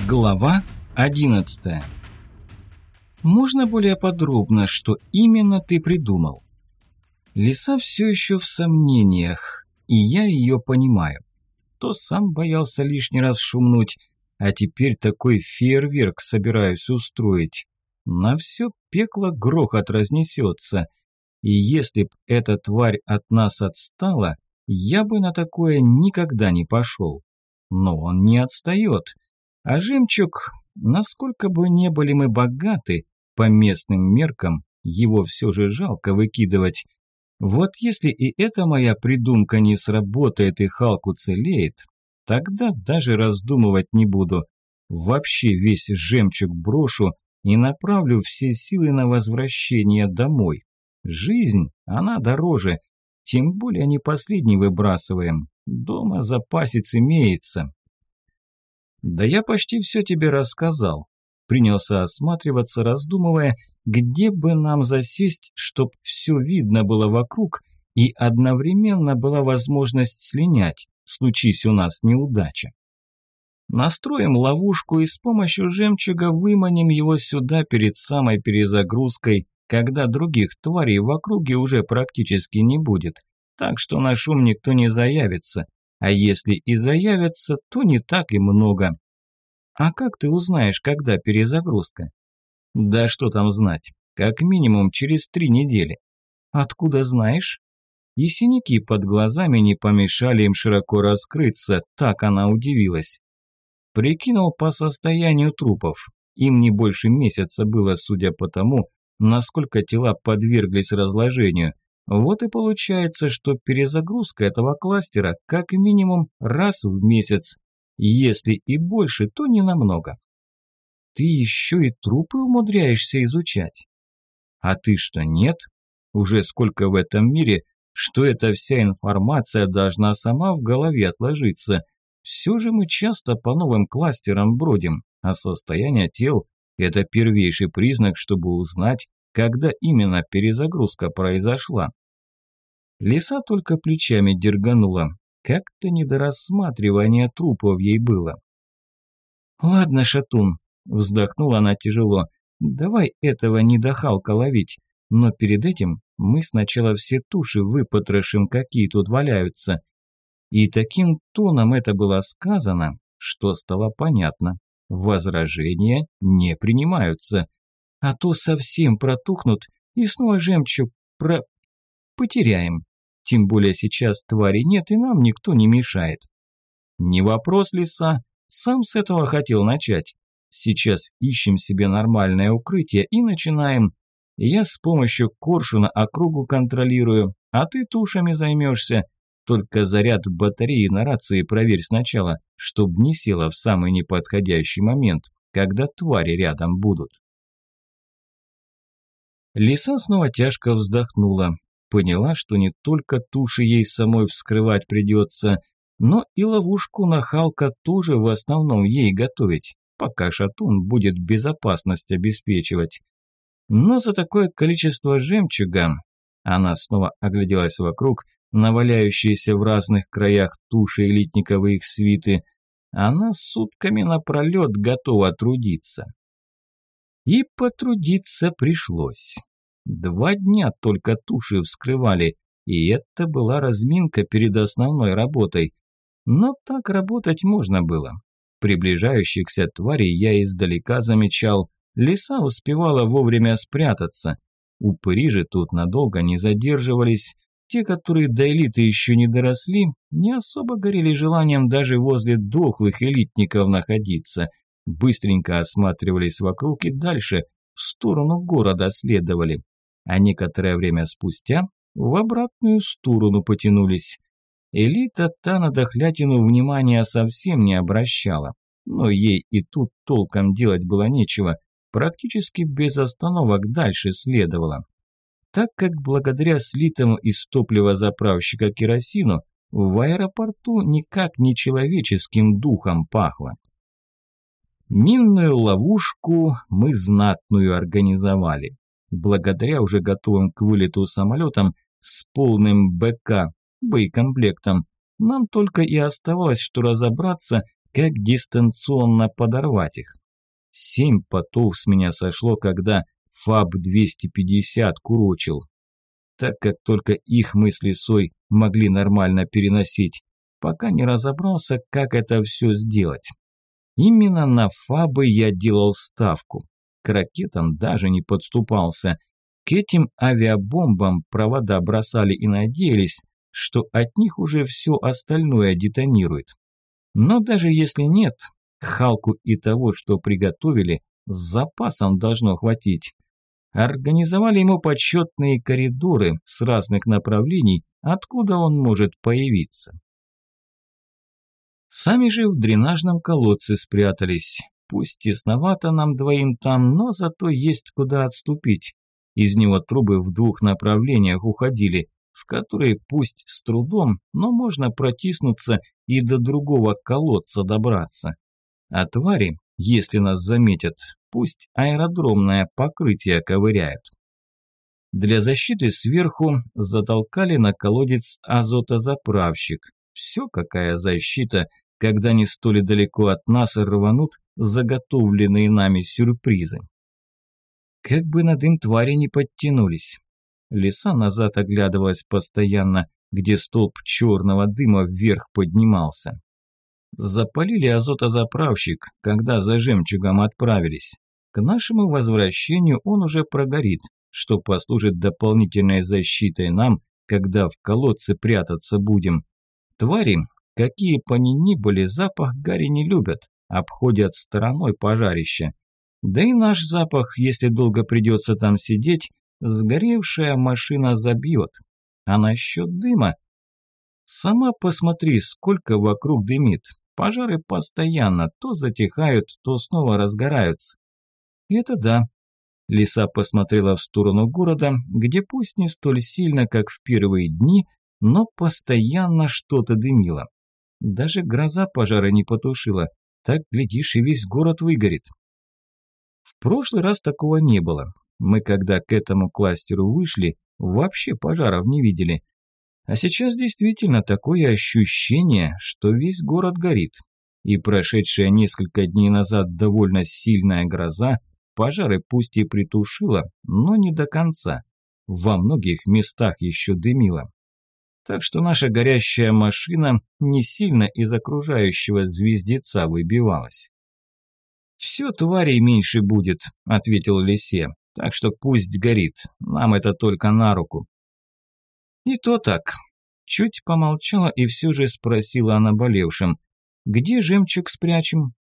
Глава 11. Можно более подробно, что именно ты придумал? Лиса все еще в сомнениях, и я ее понимаю. То сам боялся лишний раз шумнуть, а теперь такой фейерверк собираюсь устроить. На все пекло грохот разнесется, и если б эта тварь от нас отстала, я бы на такое никогда не пошел. Но он не отстает. А жемчуг, насколько бы не были мы богаты, по местным меркам, его все же жалко выкидывать. Вот если и эта моя придумка не сработает и Халк уцелеет, тогда даже раздумывать не буду. Вообще весь жемчуг брошу и направлю все силы на возвращение домой. Жизнь, она дороже, тем более не последний выбрасываем. Дома запасец имеется. «Да я почти все тебе рассказал», – принялся осматриваться, раздумывая, где бы нам засесть, чтоб все видно было вокруг и одновременно была возможность слинять, случись у нас неудача. Настроим ловушку и с помощью жемчуга выманим его сюда перед самой перезагрузкой, когда других тварей в округе уже практически не будет, так что на шум никто не заявится. А если и заявятся, то не так и много. А как ты узнаешь, когда перезагрузка? Да что там знать, как минимум через 3 недели. Откуда знаешь? И синяки под глазами не помешали им широко раскрыться, так она удивилась. Прикинул по состоянию трупов. Им не больше месяца было, судя по тому, насколько тела подверглись разложению. Вот и получается, что перезагрузка этого кластера как минимум раз в месяц. Если и больше, то не намного. Ты еще и трупы умудряешься изучать? А ты что, нет? Уже сколько в этом мире, что эта вся информация должна сама в голове отложиться. Все же мы часто по новым кластерам бродим, а состояние тел – это первейший признак, чтобы узнать, когда именно перезагрузка произошла. Лиса только плечами дерганула. Как-то не до рассматривания трупов ей было. «Ладно, Шатун», – вздохнула она тяжело, – «давай этого недохалка ловить, но перед этим мы сначала все туши выпотрошим, какие тут валяются». И таким тоном это было сказано, что стало понятно. Возражения не принимаются. А то совсем протухнут и снова жемчуг потеряем. Тем более сейчас твари нет и нам никто не мешает. Не вопрос, Лиса, сам с этого хотел начать. Сейчас ищем себе нормальное укрытие и начинаем. Я с помощью коршуна округу контролирую, а ты тушами займешься. Только заряд батареи на рации проверь сначала, чтоб не села в самый неподходящий момент, когда твари рядом будут. Лиса снова тяжко вздохнула. Поняла, что не только туши ей самой вскрывать придется, но и ловушку на Халка тоже в основном ей готовить, пока Шатун будет безопасность обеспечивать. Но за такое количество жемчуга, она снова огляделась вокруг, на валяющиеся в разных краях туши элитников и их свиты, она сутками напролет готова трудиться. И потрудиться пришлось. 2 дня только туши вскрывали, и это была разминка перед основной работой. Но так работать можно было. Приближающихся тварей я издалека замечал, лиса успевала вовремя спрятаться. Упыри же тут надолго не задерживались. Те, которые до элиты еще не доросли, не особо горели желанием даже возле дохлых элитников находиться. Быстренько осматривались вокруг и дальше в сторону города следовали. А некоторое время спустя в обратную сторону потянулись. Элита та на дохлятину внимания совсем не обращала, но ей и тут толком делать было нечего, практически без остановок дальше следовало. Так как благодаря слитому из топливозаправщика керосину в аэропорту никак не человеческим духом пахло. Минную ловушку мы знатную организовали. Благодаря уже готовым к вылету самолетам с полным БК, боекомплектом, нам только и оставалось, что разобраться, как дистанционно подорвать их. 7 потов с меня сошло, когда ФАБ-250 курочил. Так как только их мы с Лисой могли нормально переносить, пока не разобрался, как это все сделать. Именно на ФАБы я делал ставку. К ракетам даже не подступался. К этим авиабомбам провода бросали и надеялись, что от них уже все остальное детонирует. Но даже если нет, Халку и того, что приготовили, с запасом должно хватить. Организовали ему почетные коридоры с разных направлений, откуда он может появиться. Сами же в дренажном колодце спрятались. Пусть тесновато нам двоим там, но зато есть куда отступить. Из него трубы в 2 направлениях уходили, в которые пусть с трудом, но можно протиснуться и до другого колодца добраться. А твари, если нас заметят, пусть аэродромное покрытие ковыряют. Для защиты сверху затолкали на колодец азотозаправщик. Все какая защита, когда не столь далеко от нас рванут заготовленные нами сюрпризы. Как бы на дым твари не подтянулись. Лиса назад оглядывалась постоянно, где столб черного дыма вверх поднимался. Запалили азотозаправщик, когда за жемчугом отправились. К нашему возвращению он уже прогорит, что послужит дополнительной защитой нам, когда в колодце прятаться будем. Твари, какие бы они ни были, запах гари не любят, обходят стороной пожарище. Да и наш запах, если долго придется там сидеть, сгоревшая машина забьет. А насчет дыма? Сама посмотри, сколько вокруг дымит. Пожары постоянно то затихают, то снова разгораются. И это да. Лиса посмотрела в сторону города, где пусть не столь сильно, как в первые дни, но постоянно что-то дымило. Даже гроза пожара не потушила. Так, глядишь, и весь город выгорит. В прошлый раз такого не было. Мы, когда к этому кластеру вышли, вообще пожаров не видели. А сейчас действительно такое ощущение, что весь город горит. И прошедшая несколько дней назад довольно сильная гроза пожары пусть и притушила, но не до конца. Во многих местах еще дымила. Так что наша горящая машина не сильно из окружающего звездеца выбивалась. «Все тварей меньше будет», – ответил Лисе, – «так что пусть горит, нам это только на руку». «И то так». Чуть помолчала и все же спросила о наболевшем. «Где жемчуг спрячем?»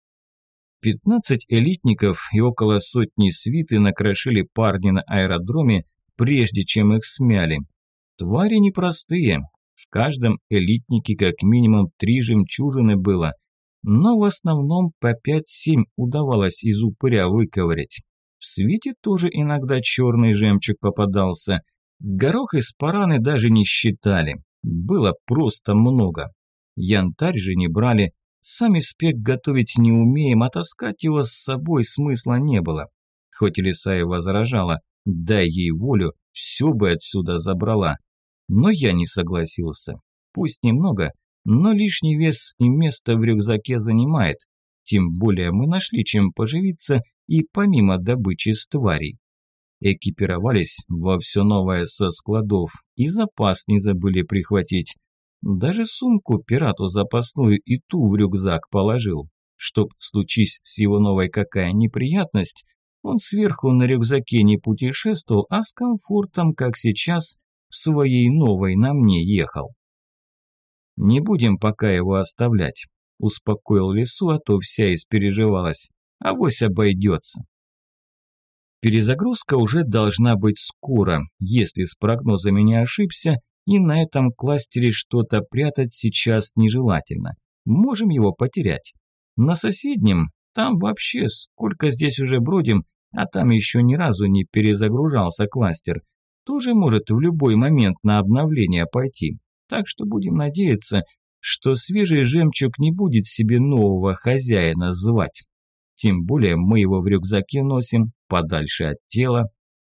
15 элитников и около сотни свиты накрошили парни на аэродроме, прежде чем их смяли. Твари непростые. В каждом элитнике как минимум 3 жемчужины было, но в основном по 5-7 удавалось из упыря выковырять. В свите тоже иногда черный жемчуг попадался. Горох из параны даже не считали. Было просто много. Янтарь же не брали. Сами спек готовить не умеем, а таскать его с собой смысла не было. Хоть Лиса и возражала, дай ей волю, все бы отсюда забрала. Но я не согласился. Пусть немного, но лишний вес и место в рюкзаке занимает. Тем более мы нашли чем поживиться и помимо добычи с тварей. Экипировались во все новое со складов и запас не забыли прихватить. Даже сумку пирату запасную и ту в рюкзак положил. Чтоб случись с его новой какая неприятность, он сверху на рюкзаке не путешествовал, а с комфортом, как сейчас, в своей новой на мне ехал. «Не будем пока его оставлять», – успокоил Лису, а то вся испереживалась. «Авось обойдется». Перезагрузка уже должна быть скоро, если с прогнозами не ошибся, и на этом кластере что-то прятать сейчас нежелательно. Можем его потерять. На соседнем, там вообще сколько здесь уже бродим, а там еще ни разу не перезагружался кластер, тоже может в любой момент на обновление пойти. Так что будем надеяться, что свежий жемчуг не будет себе нового хозяина звать. Тем более мы его в рюкзаке носим, подальше от тела.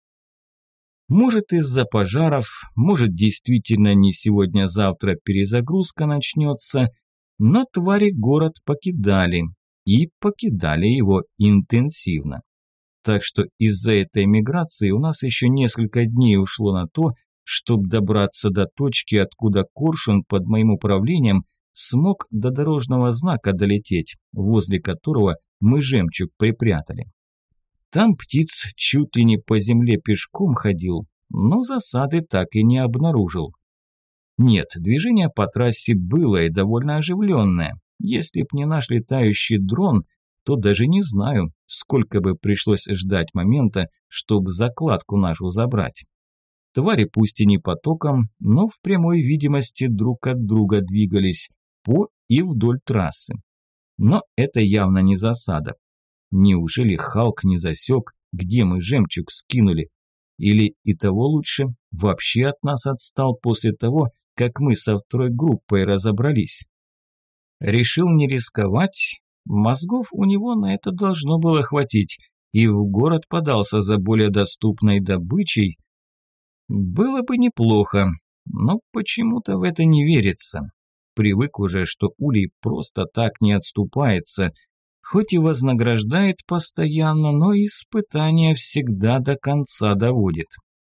Может из-за пожаров, может действительно не сегодня-завтра перезагрузка начнется. Но твари город покидали, и покидали его интенсивно. Так что из-за этой миграции у нас еще несколько дней ушло на то, чтобы добраться до точки, откуда Коршун под моим управлением смог до дорожного знака долететь, возле которого мы жемчуг припрятали. Там птиц чуть ли не по земле пешком ходил, но засады так и не обнаружил. Нет, движение по трассе было и довольно оживленное. Если б не наш летающий дрон, то даже не знаю, сколько бы пришлось ждать момента, чтобы закладку нашу забрать. Твари пусть и не потоком, но в прямой видимости друг от друга двигались по и вдоль трассы. Но это явно не засада. Неужели Халк не засек, где мы жемчуг скинули? Или и того лучше, вообще от нас отстал после того, как мы со второй группой разобрались? Решил не рисковать, мозгов у него на это должно было хватить, и в город подался за более доступной добычей. Было бы неплохо, но почему-то в это не верится. Привык уже, что Улей просто так не отступается, хоть и вознаграждает постоянно, но испытания всегда до конца доводит.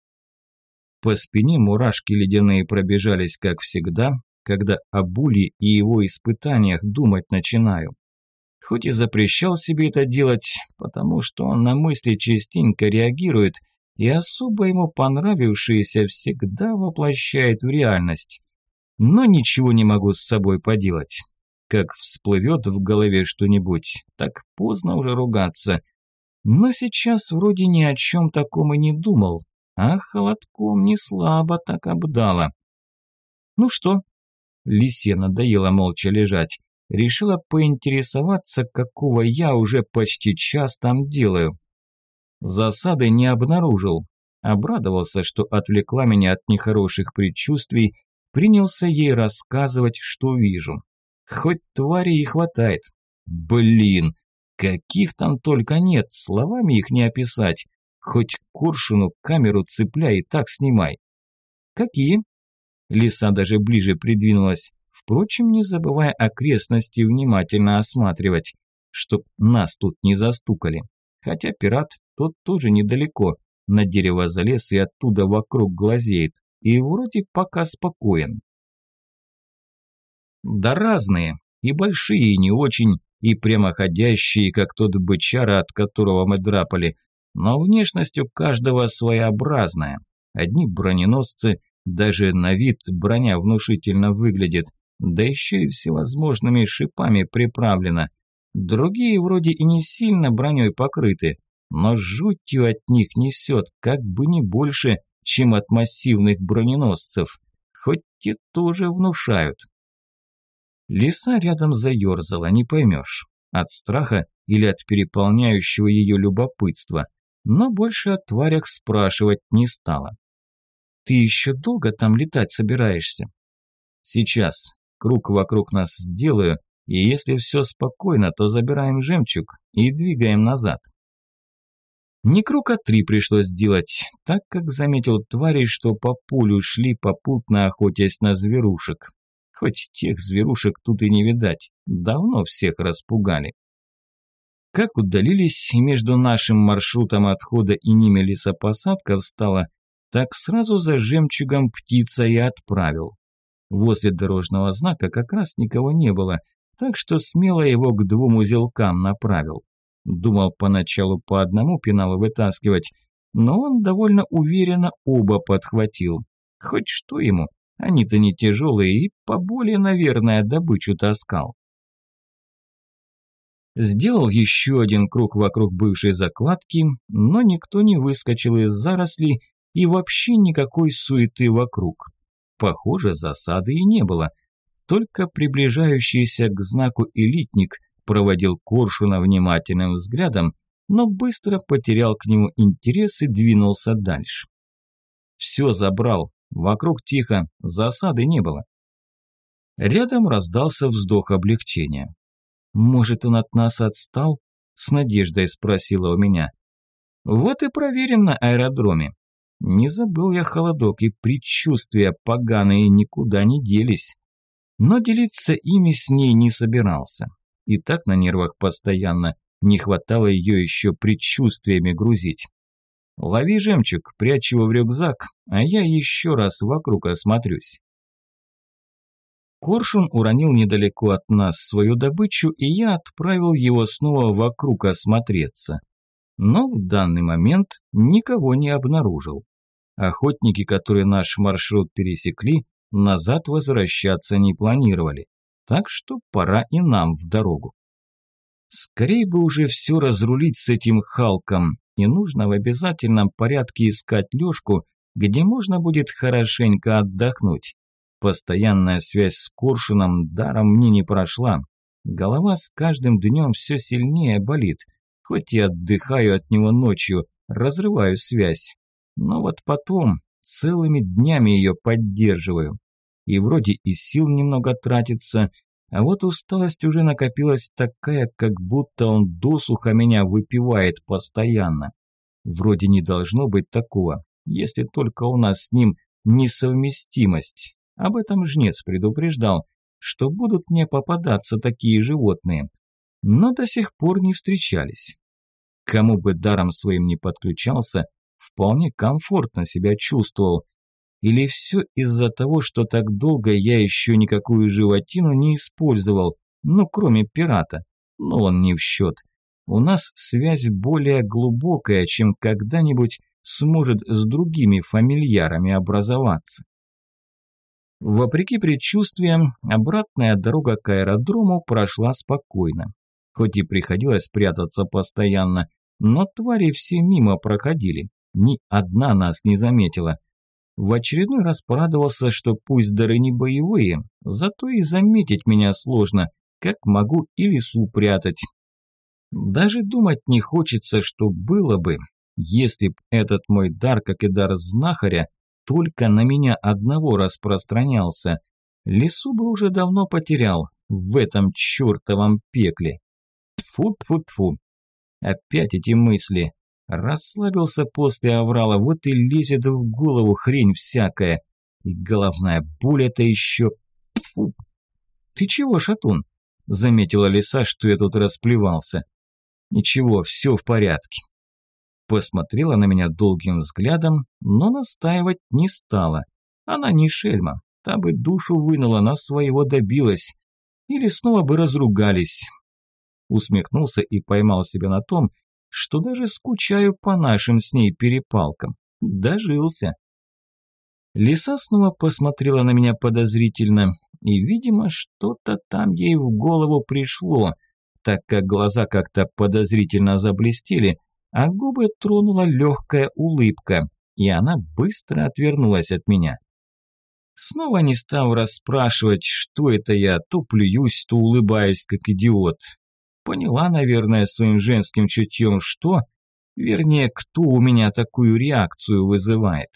По спине мурашки ледяные пробежались, как всегда, когда об Улье и его испытаниях думать начинаю. Хоть и запрещал себе это делать, потому что он на мысли частенько реагирует, и особо ему понравившееся всегда воплощает в реальность. Но ничего не могу с собой поделать. Как всплывет в голове что-нибудь, так поздно уже ругаться. Но сейчас вроде ни о чем таком и не думал, а холодком не слабо так обдало. Ну что? Лисе надоело молча лежать. Решила поинтересоваться, какого я уже почти час там делаю. Засады не обнаружил. Обрадовался, что отвлекла меня от нехороших предчувствий, принялся ей рассказывать, что вижу. Хоть твари и хватает. Блин, каких там только нет, словами их не описать. Хоть к Коршуну камеру цепляй и так снимай. Какие? Лиса даже ближе придвинулась, впрочем, не забывая окрестности внимательно осматривать, чтоб нас тут не застукали. Хотя пират тот тоже недалеко, на дерево залез и оттуда вокруг глазеет, и вроде пока спокоен. Да разные, и большие, и не очень, и прямоходящие, как тот бычара, от которого мы драпали, но внешность у каждого своеобразная. Одни броненосцы, даже на вид броня внушительно выглядит, да еще и всевозможными шипами приправлена. Другие вроде и не сильно броней покрыты, но жутью от них несет, как бы не больше, чем от массивных броненосцев, хоть те тоже внушают. Лиса рядом заерзала, не поймешь, от страха или от переполняющего ее любопытства, но больше о тварях спрашивать не стала. «Ты еще долго там летать собираешься?» «Сейчас. Круг вокруг нас сделаю, и если все спокойно, то забираем жемчуг и двигаем назад». Не круг, а 3 пришлось сделать, так как заметил твари, что по полю шли, попутно охотясь на зверушек. Хоть тех зверушек тут и не видать, давно всех распугали. Как удалились, и между нашим маршрутом отхода и ними лесопосадка встала, так сразу за жемчугом птица и отправил. Возле дорожного знака как раз никого не было, так что смело его к 2 узелкам направил. Думал поначалу по одному пеналу вытаскивать, но он довольно уверенно оба подхватил. Хоть что ему, они-то не тяжелые и поболее, наверное, добычу таскал. Сделал еще один круг вокруг бывшей закладки, но никто не выскочил из зарослей и вообще никакой суеты вокруг. Похоже, засады и не было. Только приближающийся к знаку элитник проводил Коршуна внимательным взглядом, но быстро потерял к нему интерес и двинулся дальше. Все забрал, вокруг тихо, засады не было. Рядом раздался вздох облегчения. «Может, он от нас отстал?» – с надеждой спросила у меня. «Вот и проверим на аэродроме. Не забыл я холодок, и предчувствия поганые никуда не делись». Но делиться ими с ней не собирался. И так на нервах постоянно, не хватало ее еще предчувствиями грузить. «Лови жемчуг, прячь его в рюкзак, а я еще раз вокруг осмотрюсь». Коршун уронил недалеко от нас свою добычу, и я отправил его снова вокруг осмотреться. Но в данный момент никого не обнаружил. Охотники, которые наш маршрут пересекли, назад возвращаться не планировали. Так что пора и нам в дорогу. Скорее бы уже все разрулить с этим Халком, и нужно в обязательном порядке искать Лёшку, где можно будет хорошенько отдохнуть. Постоянная связь с Коршуном даром мне не прошла. Голова с каждым днем все сильнее болит, хоть и отдыхаю от него ночью, разрываю связь. Но вот потом целыми днями ее поддерживаю. И вроде и сил немного тратится, а вот усталость уже накопилась такая, как будто он досуха меня выпивает постоянно. Вроде не должно быть такого, если только у нас с ним несовместимость. Об этом жнец предупреждал, что будут мне попадаться такие животные. Но до сих пор не встречались. Кому бы даром своим не подключался, вполне комфортно себя чувствовал. Или все из-за того, что так долго я еще никакую животину не использовал, ну кроме пирата, но он не в счет. У нас связь более глубокая, чем когда-нибудь сможет с другими фамильярами образоваться. Вопреки предчувствиям, обратная дорога к аэродрому прошла спокойно. Хоть и приходилось прятаться постоянно, но твари все мимо проходили, ни одна нас не заметила. В очередной раз порадовался, что пусть дары не боевые, зато и заметить меня сложно, как могу и лесу прятать. Даже думать не хочется, что было бы, если б этот мой дар, как и дар знахаря, только на меня одного распространялся. Лесу бы уже давно потерял в этом чертовом пекле. Тьфу-тьфу-тьфу. Опять эти мысли. Расслабился после аврала, вот и лезет в голову хрень всякая. И головная боль это еще. Тьфу. Ты чего, шатун? Заметила лиса, что я тут расплевался. Ничего, все в порядке. Посмотрела на меня долгим взглядом, но настаивать не стала. Она не шельма, та бы душу вынула, но своего добилась. Или снова бы разругались. Усмехнулся и поймал себя на том, что даже скучаю по нашим с ней перепалкам. Дожился. Лиса снова посмотрела на меня подозрительно, и, видимо, что-то там ей в голову пришло, так как глаза как-то подозрительно заблестели, а губы тронула легкая улыбка, и она быстро отвернулась от меня. Снова не став расспрашивать, что это я, то плююсь, то улыбаюсь, как идиот. Поняла, наверное, своим женским чутьем, что, вернее, кто у меня такую реакцию вызывает.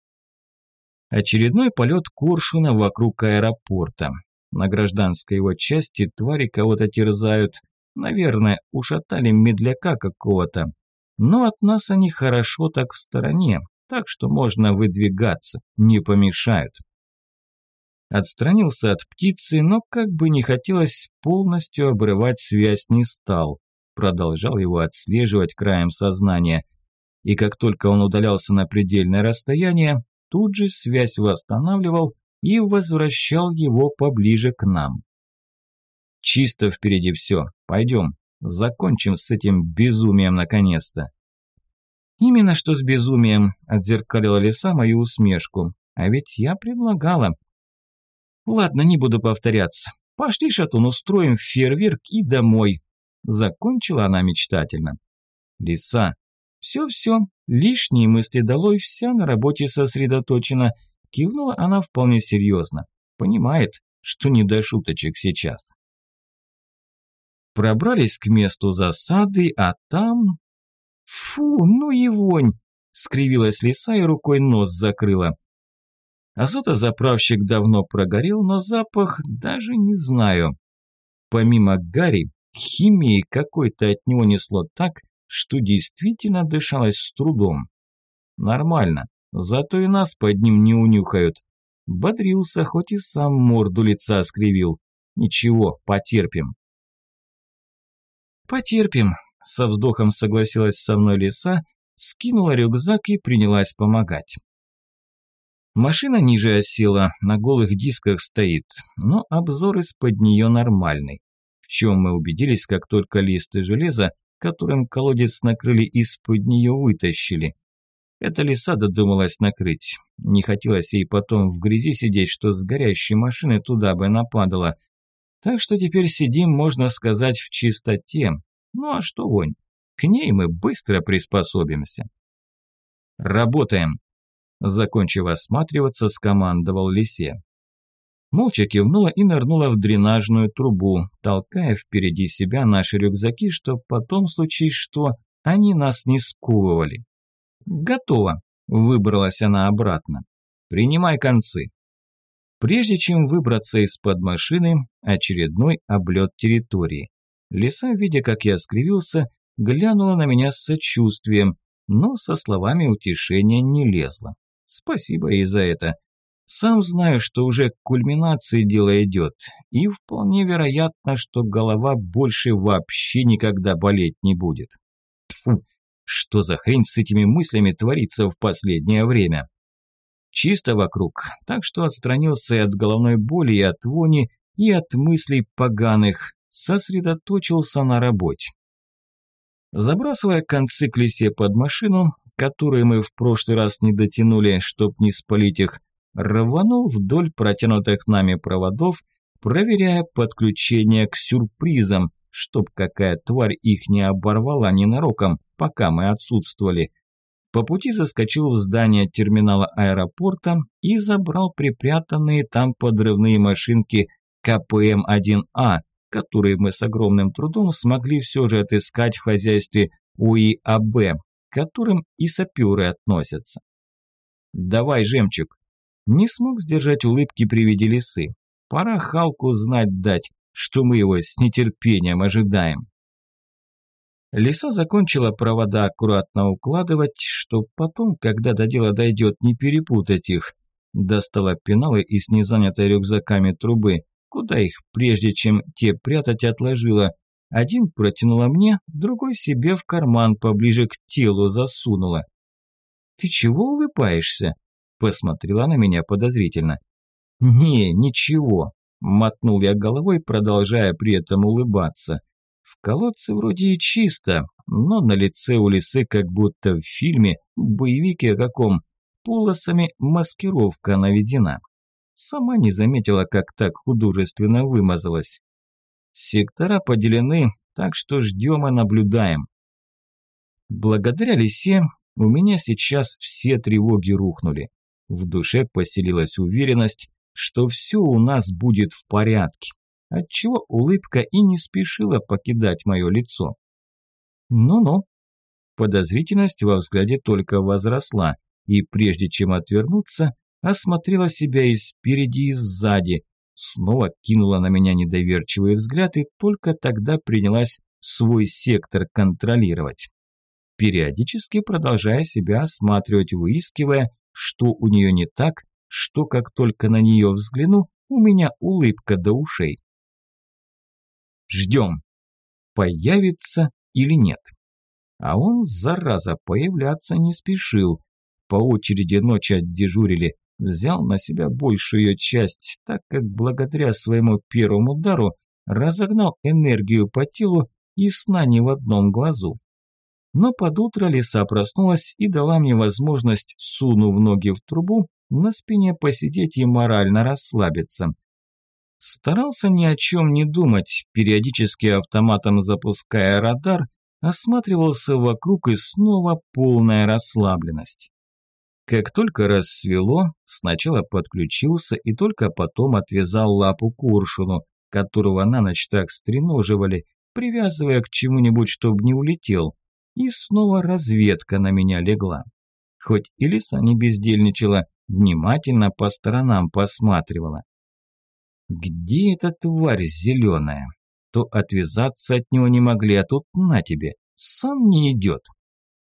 Очередной полет Коршуна вокруг аэропорта. На гражданской его части твари кого-то терзают, наверное, ушатали медляка какого-то. Но от нас они хорошо так в стороне, так что можно выдвигаться, не помешают. Отстранился от птицы, но как бы не хотелось, полностью обрывать связь не стал. Продолжал его отслеживать краем сознания. И как только он удалялся на предельное расстояние, тут же связь восстанавливал и возвращал его поближе к нам. Чисто впереди все, пойдем, закончим с этим безумием наконец-то. Именно что с безумием, отзеркалила лиса мою усмешку. А ведь я предлагала. Ладно, не буду повторяться. Пошли, шатун, устроим фейерверк и домой. Закончила она мечтательно. Лиса. Все-все, лишние мысли долой, вся на работе сосредоточена. Кивнула она вполне серьезно. Понимает, что не до шуточек сейчас. Пробрались к месту засады, а там... Фу, ну и вонь! Скривилась лиса и рукой нос закрыла. Азотозаправщик давно прогорел, но запах даже не знаю. Помимо гари, химии какой-то от него несло так, что действительно дышалось с трудом. Нормально, зато и нас под ним не унюхают. Бодрился, хоть и сам морду лица скривил. Ничего, потерпим. Потерпим, со вздохом согласилась со мной Лиса, скинула рюкзак и принялась помогать. Машина ниже осела, на голых дисках стоит, но обзор из-под нее нормальный. В чем мы убедились, как только листы железа, которым колодец накрыли, из-под нее вытащили. Эта Лиса додумалась накрыть. Не хотелось ей потом в грязи сидеть, что с горящей машины туда бы нападало. Так что теперь сидим, можно сказать, в чистоте. Ну а что вонь? К ней мы быстро приспособимся. Работаем. Закончив осматриваться, скомандовал Лисе. Молча кивнула и нырнула в дренажную трубу, толкая впереди себя наши рюкзаки, чтоб потом, случись что, они нас не сковывали. «Готово», – выбралась она обратно. «Принимай концы». Прежде чем выбраться из-под машины, очередной облет территории. Лиса, видя, как я скривился, глянула на меня с сочувствием, но со словами утешения не лезла. Спасибо ей за это. Сам знаю, что уже к кульминации дело идет, и вполне вероятно, что голова больше вообще никогда болеть не будет. Тьфу, что за хрень с этими мыслями творится в последнее время? Чисто вокруг, так что отстранился и от головной боли, и от вони, и от мыслей поганых, сосредоточился на работе. Забрасывая концы к Лисе под машину, которые мы в прошлый раз не дотянули, чтоб не спалить их, рванул вдоль протянутых нами проводов, проверяя подключение к сюрпризам, чтоб какая тварь их не оборвала ненароком, пока мы отсутствовали. По пути заскочил в здание терминала аэропорта и забрал припрятанные там подрывные машинки КПМ-1А, которые мы с огромным трудом смогли все же отыскать в хозяйстве УИАБ, к которым и саперы относятся. «Давай, жемчуг!» Не смог сдержать улыбки при виде Лисы. Пора Халку знать дать, что мы его с нетерпением ожидаем. Лиса закончила провода аккуратно укладывать, чтоб потом, когда до дела дойдет, не перепутать их. Достала пеналы из незанятой рюкзаками трубы, куда их, прежде чем те прятать, отложила. Один протянула мне, другой себе в карман поближе к телу засунула. «Ты чего улыбаешься?» – посмотрела на меня подозрительно. «Не, ничего», – мотнул я головой, продолжая при этом улыбаться. В колодце вроде и чисто, но на лице у Лисы, как будто в фильме, боевике каком, полосами маскировка наведена. Сама не заметила, как так художественно вымазалась. Сектора поделены, так что ждем и наблюдаем. Благодаря Лисе у меня сейчас все тревоги рухнули. В душе поселилась уверенность, что все у нас будет в порядке, отчего улыбка и не спешила покидать мое лицо. Ну-ну. Подозрительность во взгляде только возросла, и прежде чем отвернуться, осмотрела себя и спереди, и сзади, снова кинула на меня недоверчивый взгляд и только тогда принялась свой сектор контролировать. Периодически продолжая себя осматривать, выискивая, что у нее не так, что как только на нее взгляну, у меня улыбка до ушей. Ждем, появится или нет. А он, зараза, появляться не спешил. По очереди ночь отдежурили, взял на себя большую ее часть, так как благодаря своему первому удару разогнал энергию по телу и сна не в одном глазу. Но под утро Лиса проснулась и дала мне возможность, сунув ноги в трубу, на спине посидеть и морально расслабиться. Старался ни о чем не думать, периодически автоматом запуская радар, осматривался вокруг и снова полная расслабленность. Как только рассвело, сначала подключился и только потом отвязал лапу коршуну, которого на ночь так стреноживали, привязывая к чему-нибудь, чтобы не улетел, и снова разведка на меня легла. Хоть и Лиса не бездельничала, внимательно по сторонам посматривала. Где эта тварь зеленая? То отвязаться от него не могли, а тут на тебе, сам не идет.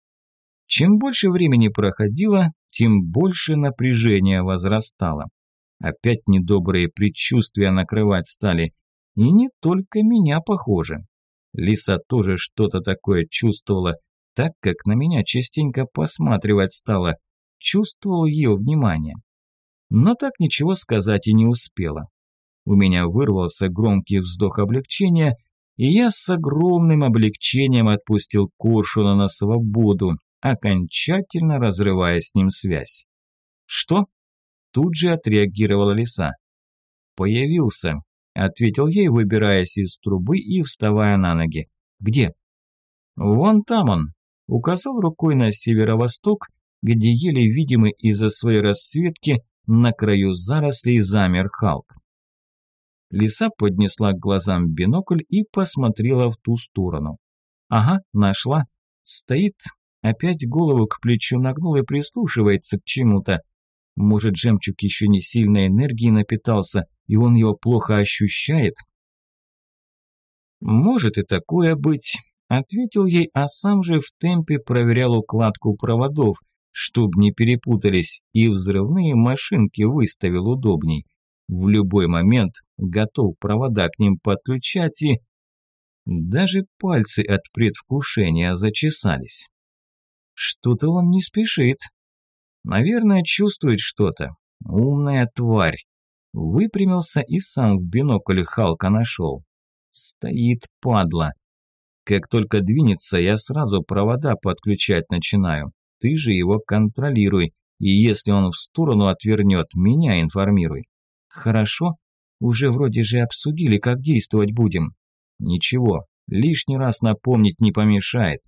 Чем больше времени проходило, тем больше напряжение возрастало. Опять недобрые предчувствия накрывать стали. И не только меня, похоже. Лиса тоже что-то такое чувствовала, так как на меня частенько посматривать стала. Чувствовал ее внимание. Но так ничего сказать и не успела. У меня вырвался громкий вздох облегчения, и я с огромным облегчением отпустил коршуна на свободу, окончательно разрывая с ним связь. «Что?» – тут же отреагировала лиса. «Появился», – ответил ей, выбираясь из трубы и вставая на ноги. «Где?» «Вон там он», – указал рукой на северо-восток, где еле видимый из-за своей расцветки на краю зарослей замер Халк. Лиса поднесла к глазам бинокль и посмотрела в ту сторону. «Ага, нашла. Стоит, опять голову к плечу нагнул и прислушивается к чему-то. Может, жемчуг еще не сильной энергией напитался, и он его плохо ощущает?» «Может и такое быть», – ответил ей, а сам же в темпе проверял укладку проводов, чтоб не перепутались, и взрывные машинки выставил удобней. В любой момент готов провода к ним подключать и... Даже пальцы от предвкушения зачесались. Что-то он не спешит. Наверное, чувствует что-то. Умная тварь. Выпрямился и сам в бинокль Халка нашел. Стоит, падла. Как только двинется, я сразу провода подключать начинаю. Ты же его контролируй, и если он в сторону отвернет, меня информируй. Хорошо? Уже вроде же обсудили, как действовать будем. Ничего, лишний раз напомнить не помешает.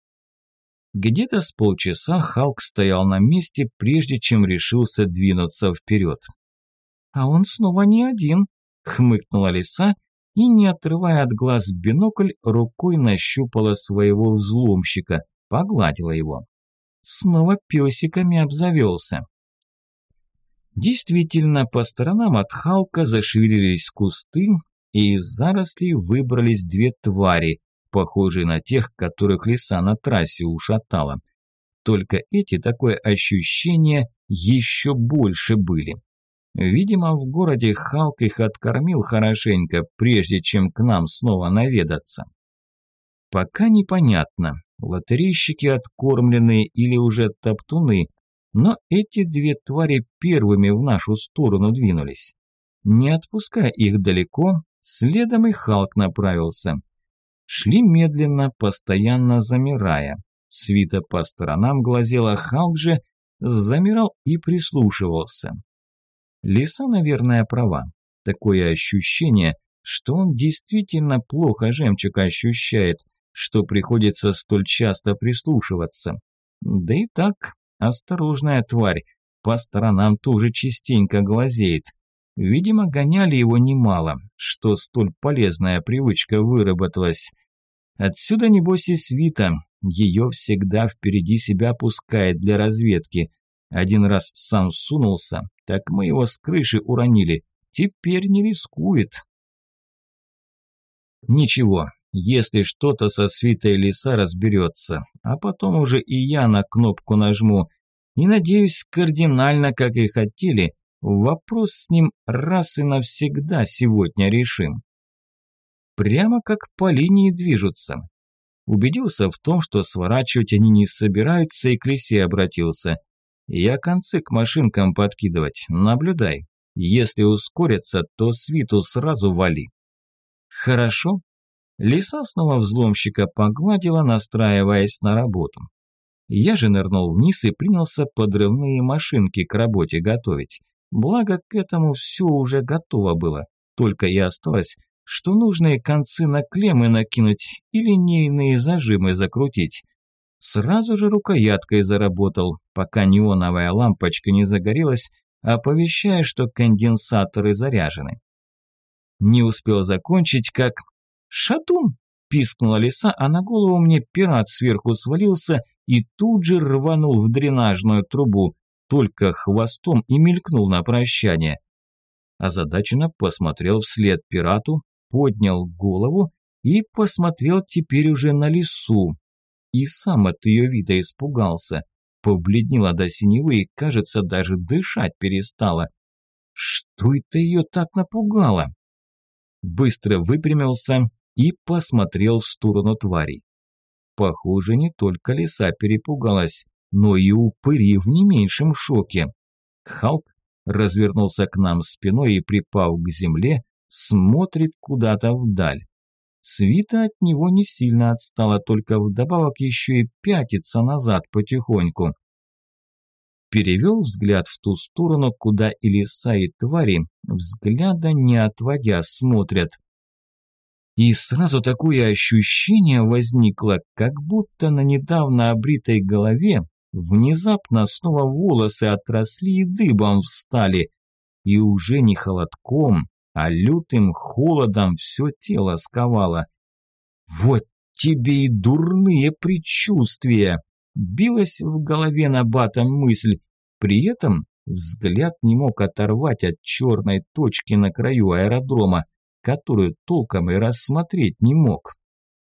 Где-то с полчаса Халк стоял на месте, прежде чем решился двинуться вперед. «А он снова не один», – хмыкнула лиса и, не отрывая от глаз бинокль, рукой нащупала своего взломщика, погладила его. Снова песиками обзавелся. Действительно, по сторонам от Халка зашевелились кусты, и из зарослей выбрались две твари, похожие на тех, которых лиса на трассе ушатала. Только эти, такое ощущение, еще больше были. Видимо, в городе Халк их откормил хорошенько, прежде чем к нам снова наведаться. Пока непонятно, лотерейщики откормленные или уже топтуны, но эти две твари первыми в нашу сторону двинулись. Не отпуская их далеко, следом и Халк направился. Шли медленно, постоянно замирая. Свита по сторонам глазела, Халк же замирал и прислушивался. Лиса, наверное, права. Такое ощущение, что он действительно плохо жемчуг ощущает, что приходится столь часто прислушиваться. Да и так, осторожная тварь, по сторонам тоже частенько глазеет. Видимо, гоняли его немало, что столь полезная привычка выработалась. Отсюда, небось, и свита, ее всегда впереди себя пускает для разведки. Один раз сам сунулся, так мы его с крыши уронили, теперь не рискует. Ничего, если что-то со свитой лиса разберется, а потом уже и я на кнопку нажму. И, надеюсь, кардинально, как и хотели, вопрос с ним раз и навсегда сегодня решим. Прямо как по линии движутся. Убедился в том, что сворачивать они не собираются, и к лисе обратился. Я концы к машинкам подкидывать, наблюдай. Если ускорятся, то свиту сразу вали. Хорошо. Лиса снова взломщика погладила, настраиваясь на работу. Я же нырнул вниз и принялся подрывные машинки к работе готовить. Благо, к этому все уже готово было. Только и осталось, что нужные концы на клеммы накинуть и линейные зажимы закрутить. Сразу же рукояткой заработал, пока неоновая лампочка не загорелась, оповещая, что конденсаторы заряжены. Не успел закончить, как... «Шатун!» – пискнула лиса, а на голову мне пират сверху свалился и тут же рванул в дренажную трубу, только хвостом и мелькнул на прощание. Озадаченно посмотрел вслед пирату, поднял голову и посмотрел теперь уже на лису. И сам от ее вида испугался, побледнела до синевы и, кажется, даже дышать перестала. Что это ее так напугало? Быстро выпрямился и посмотрел в сторону тварей. Похоже, не только лиса перепугалась, но и упыри в не меньшем шоке. Халк развернулся к нам спиной и, припав к земле, смотрит куда-то вдаль. Свита от него не сильно отстала, только вдобавок еще и пятится назад потихоньку. Перевел взгляд в ту сторону, куда и лиса, и твари, взгляда не отводя, смотрят. И сразу такое ощущение возникло, как будто на недавно обритой голове внезапно снова волосы отросли и дыбом встали, и уже не холодком, а лютым холодом все тело сковало. «Вот тебе и дурные предчувствия!» Билась в голове набатом мысль, при этом взгляд не мог оторвать от черной точки на краю аэродрома, которую толком и рассмотреть не мог.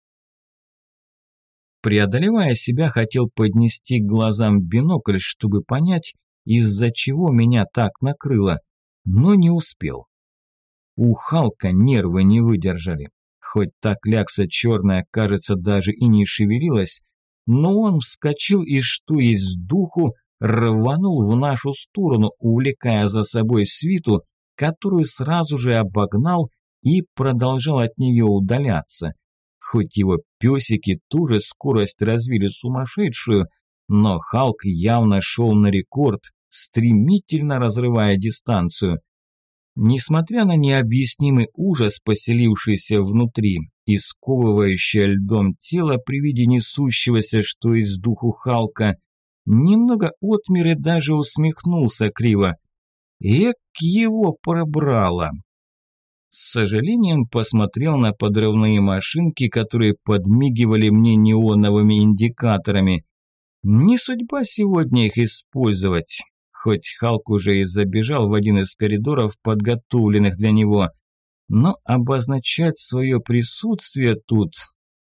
Преодолевая себя, хотел поднести к глазам бинокль, чтобы понять, из-за чего меня так накрыло, но не успел. У Халка нервы не выдержали. Хоть та клякса черная, кажется, даже и не шевелилась, но он вскочил и, что есть духу, рванул в нашу сторону, увлекая за собой свиту, которую сразу же обогнал и продолжал от нее удаляться. Хоть его песики тоже скорость развили сумасшедшую, но Халк явно шел на рекорд, стремительно разрывая дистанцию. Несмотря на необъяснимый ужас, поселившийся внутри, и сковывающее льдом тело при виде несущегося, что из духу Халка, немного отмер и даже усмехнулся криво. Эк, его пробрало! С сожалением посмотрел на подрывные машинки, которые подмигивали мне неоновыми индикаторами. Не судьба сегодня их использовать. Хоть Халк уже и забежал в один из коридоров, подготовленных для него, но обозначать свое присутствие тут...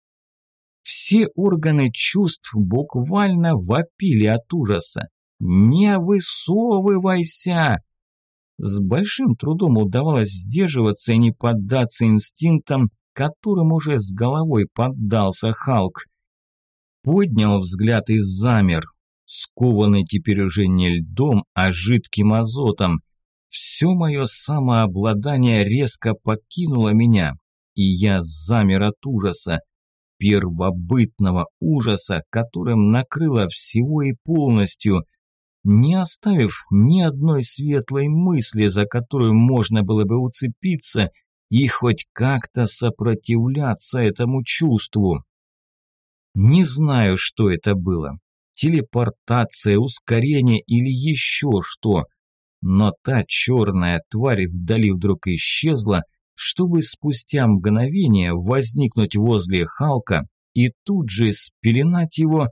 Все органы чувств буквально вопили от ужаса. «Не высовывайся!» С большим трудом удавалось сдерживаться и не поддаться инстинктам, которым уже с головой поддался Халк. Поднял взгляд и замер, скованный теперь уже не льдом, а жидким азотом. Все мое самообладание резко покинуло меня, и я замер от ужаса, первобытного ужаса, которым накрыло всего и полностью, не оставив ни одной светлой мысли, за которую можно было бы уцепиться и хоть как-то сопротивляться этому чувству. Не знаю, что это было. Телепортация, ускорение или еще что. Но та черная тварь вдали вдруг исчезла, чтобы спустя мгновение возникнуть возле Халка и тут же спеленать его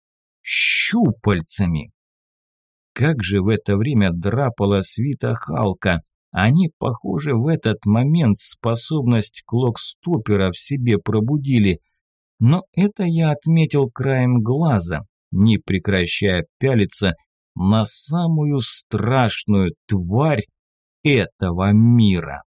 щупальцами. Как же в это время драпала свита Халка. Они, похоже, в этот момент способность клокстопера в себе пробудили. Но это я отметил краем глаза, не прекращая пялиться на самую страшную тварь этого мира.